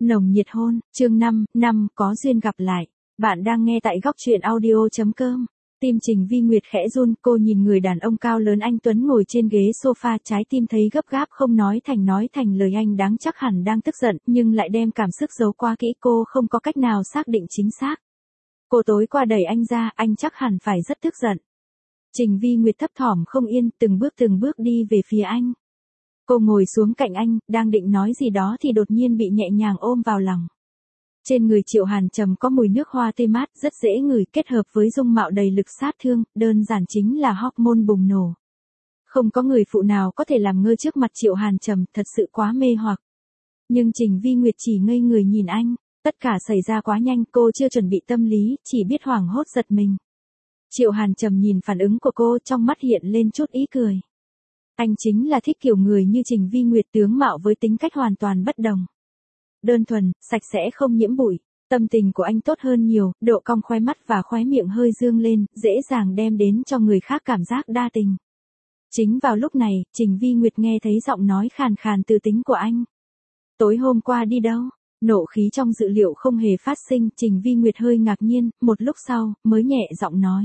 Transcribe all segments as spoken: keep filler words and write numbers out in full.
Nồng nhiệt hôn, chương năm, năm, có duyên gặp lại. Bạn đang nghe tại góc truyện audio.com. Tim Trình Vi Nguyệt khẽ run, cô nhìn người đàn ông cao lớn anh Tuấn ngồi trên ghế sofa, trái tim thấy gấp gáp không nói thành nói thành lời. Anh đáng chắc hẳn đang tức giận, nhưng lại đem cảm xúc giấu quá kỹ, cô không có cách nào xác định chính xác. Cô tối qua đẩy anh ra, anh chắc hẳn phải rất tức giận. Trình Vi Nguyệt thấp thỏm không yên, từng bước từng bước đi về phía anh. Cô ngồi xuống cạnh anh, đang định nói gì đó thì đột nhiên bị nhẹ nhàng ôm vào lòng. Trên người Triệu Hàn Trầm có mùi nước hoa tươi mát, rất dễ ngửi, kết hợp với dung mạo đầy lực sát thương, đơn giản chính là hormone bùng nổ. Không có người phụ nào có thể làm ngơ trước mặt Triệu Hàn Trầm, thật sự quá mê hoặc. Nhưng Trình Vi Nguyệt chỉ ngây người nhìn anh, tất cả xảy ra quá nhanh, cô chưa chuẩn bị tâm lý, chỉ biết hoảng hốt giật mình. Triệu Hàn Trầm nhìn phản ứng của cô, trong mắt hiện lên chút ý cười. Anh chính là thích kiểu người như Trình Vi Nguyệt, tướng mạo với tính cách hoàn toàn bất đồng. Đơn thuần, sạch sẽ không nhiễm bụi, tâm tình của anh tốt hơn nhiều, độ cong khóe mắt và khóe miệng hơi dương lên, dễ dàng đem đến cho người khác cảm giác đa tình. Chính vào lúc này, Trình Vi Nguyệt nghe thấy giọng nói khàn khàn từ tính của anh. Tối hôm qua đi đâu? Nộ khí trong dự liệu không hề phát sinh, Trình Vi Nguyệt hơi ngạc nhiên, một lúc sau, mới nhẹ giọng nói.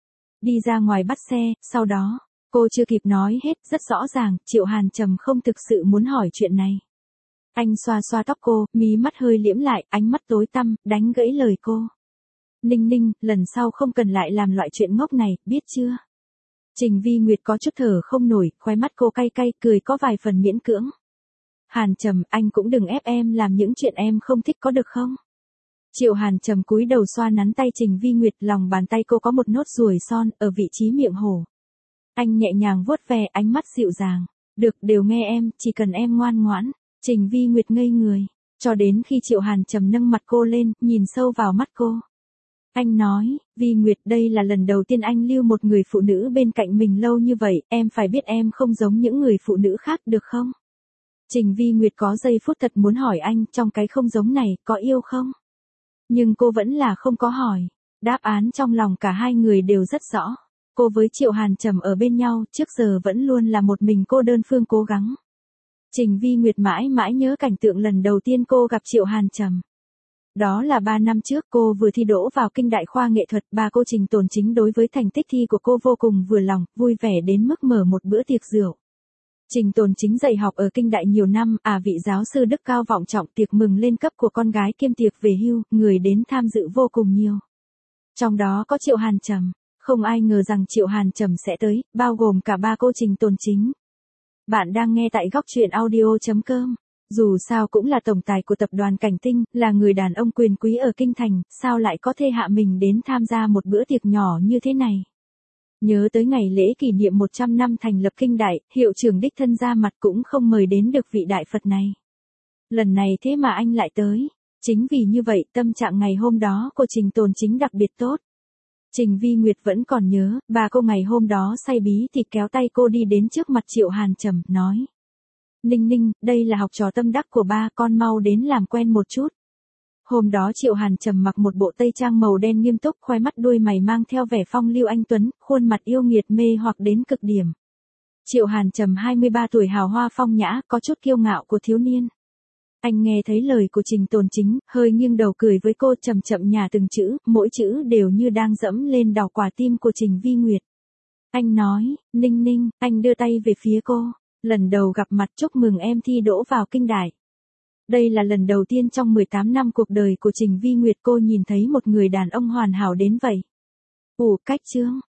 Đi ra ngoài bắt xe, sau đó. Cô chưa kịp nói hết, rất rõ ràng, Triệu Hàn Trầm không thực sự muốn hỏi chuyện này. Anh xoa xoa tóc cô, mí mắt hơi liễm lại, ánh mắt tối tăm, đánh gãy lời cô. Ninh Ninh, lần sau không cần lại làm loại chuyện ngốc này, biết chưa? Trình Vi Nguyệt có chút thở không nổi, khóe mắt cô cay cay, cười có vài phần miễn cưỡng. Hàn Trầm, anh cũng đừng ép em làm những chuyện em không thích có được không? Triệu Hàn Trầm cúi đầu xoa nắn tay Trình Vi Nguyệt, lòng bàn tay cô có một nốt ruồi son, ở vị trí miệng hổ. Anh nhẹ nhàng vuốt ve, ánh mắt dịu dàng. Được, đều nghe em, chỉ cần em ngoan ngoãn. Trình Vi Nguyệt ngây người, cho đến khi Triệu Hàn Trầm nâng mặt cô lên, nhìn sâu vào mắt cô. Anh nói, Vi Nguyệt, đây là lần đầu tiên anh lưu một người phụ nữ bên cạnh mình lâu như vậy, em phải biết em không giống những người phụ nữ khác được không? Trình Vi Nguyệt có giây phút thật muốn hỏi anh, trong cái không giống này, có yêu không? Nhưng cô vẫn là không có hỏi. Đáp án trong lòng cả hai người đều rất rõ. Cô với Triệu Hàn Trầm ở bên nhau, trước giờ vẫn luôn là một mình cô đơn phương cố gắng. Trình Vi Nguyệt mãi mãi nhớ cảnh tượng lần đầu tiên cô gặp Triệu Hàn Trầm. Đó là ba năm trước, cô vừa thi đỗ vào Kinh Đại khoa nghệ thuật, ba cô Trình Tồn Chính đối với thành tích thi của cô vô cùng vừa lòng, vui vẻ đến mức mở một bữa tiệc rượu. Trình Tồn Chính dạy học ở Kinh Đại nhiều năm, à vị giáo sư đức cao vọng trọng, tiệc mừng lên cấp của con gái kiêm tiệc về hưu, người đến tham dự vô cùng nhiều. Trong đó có Triệu Hàn Trầm. Không ai ngờ rằng Triệu Hàn Trầm sẽ tới, bao gồm cả ba cô Trình Tồn Chính. Bạn đang nghe tại góc truyện audio.com. Dù sao cũng là tổng tài của tập đoàn Cảnh Tinh, là người đàn ông quyền quý ở Kinh Thành, sao lại có thể hạ mình đến tham gia một bữa tiệc nhỏ như thế này. Nhớ tới ngày lễ kỷ niệm một trăm năm thành lập Kinh Đại, hiệu trưởng đích thân ra mặt cũng không mời đến được vị đại Phật này. Lần này thế mà anh lại tới. Chính vì như vậy, tâm trạng ngày hôm đó của Trình Tồn Chính đặc biệt tốt. Trình Vi Nguyệt vẫn còn nhớ, bà cô ngày hôm đó say bí thì kéo tay cô đi đến trước mặt Triệu Hàn Trầm, nói. Ninh Ninh, đây là học trò tâm đắc của ba, con mau đến làm quen một chút. Hôm đó Triệu Hàn Trầm mặc một bộ tây trang màu đen nghiêm túc, khoe mắt đuôi mày mang theo vẻ phong lưu anh tuấn, khuôn mặt yêu nghiệt mê hoặc đến cực điểm. Triệu Hàn Trầm hai mươi ba tuổi hào hoa phong nhã, có chút kiêu ngạo của thiếu niên. Anh nghe thấy lời của Trình Tồn Chính, hơi nghiêng đầu cười với cô, chậm chậm nhả từng chữ, mỗi chữ đều như đang dẫm lên đào quả tim của Trình Vi Nguyệt. Anh nói, Ninh Ninh, anh đưa tay về phía cô, lần đầu gặp mặt chúc mừng em thi đỗ vào Kinh Đại. Đây là lần đầu tiên trong mười tám năm cuộc đời của Trình Vi Nguyệt cô nhìn thấy một người đàn ông hoàn hảo đến vậy. Ủa, cách chương,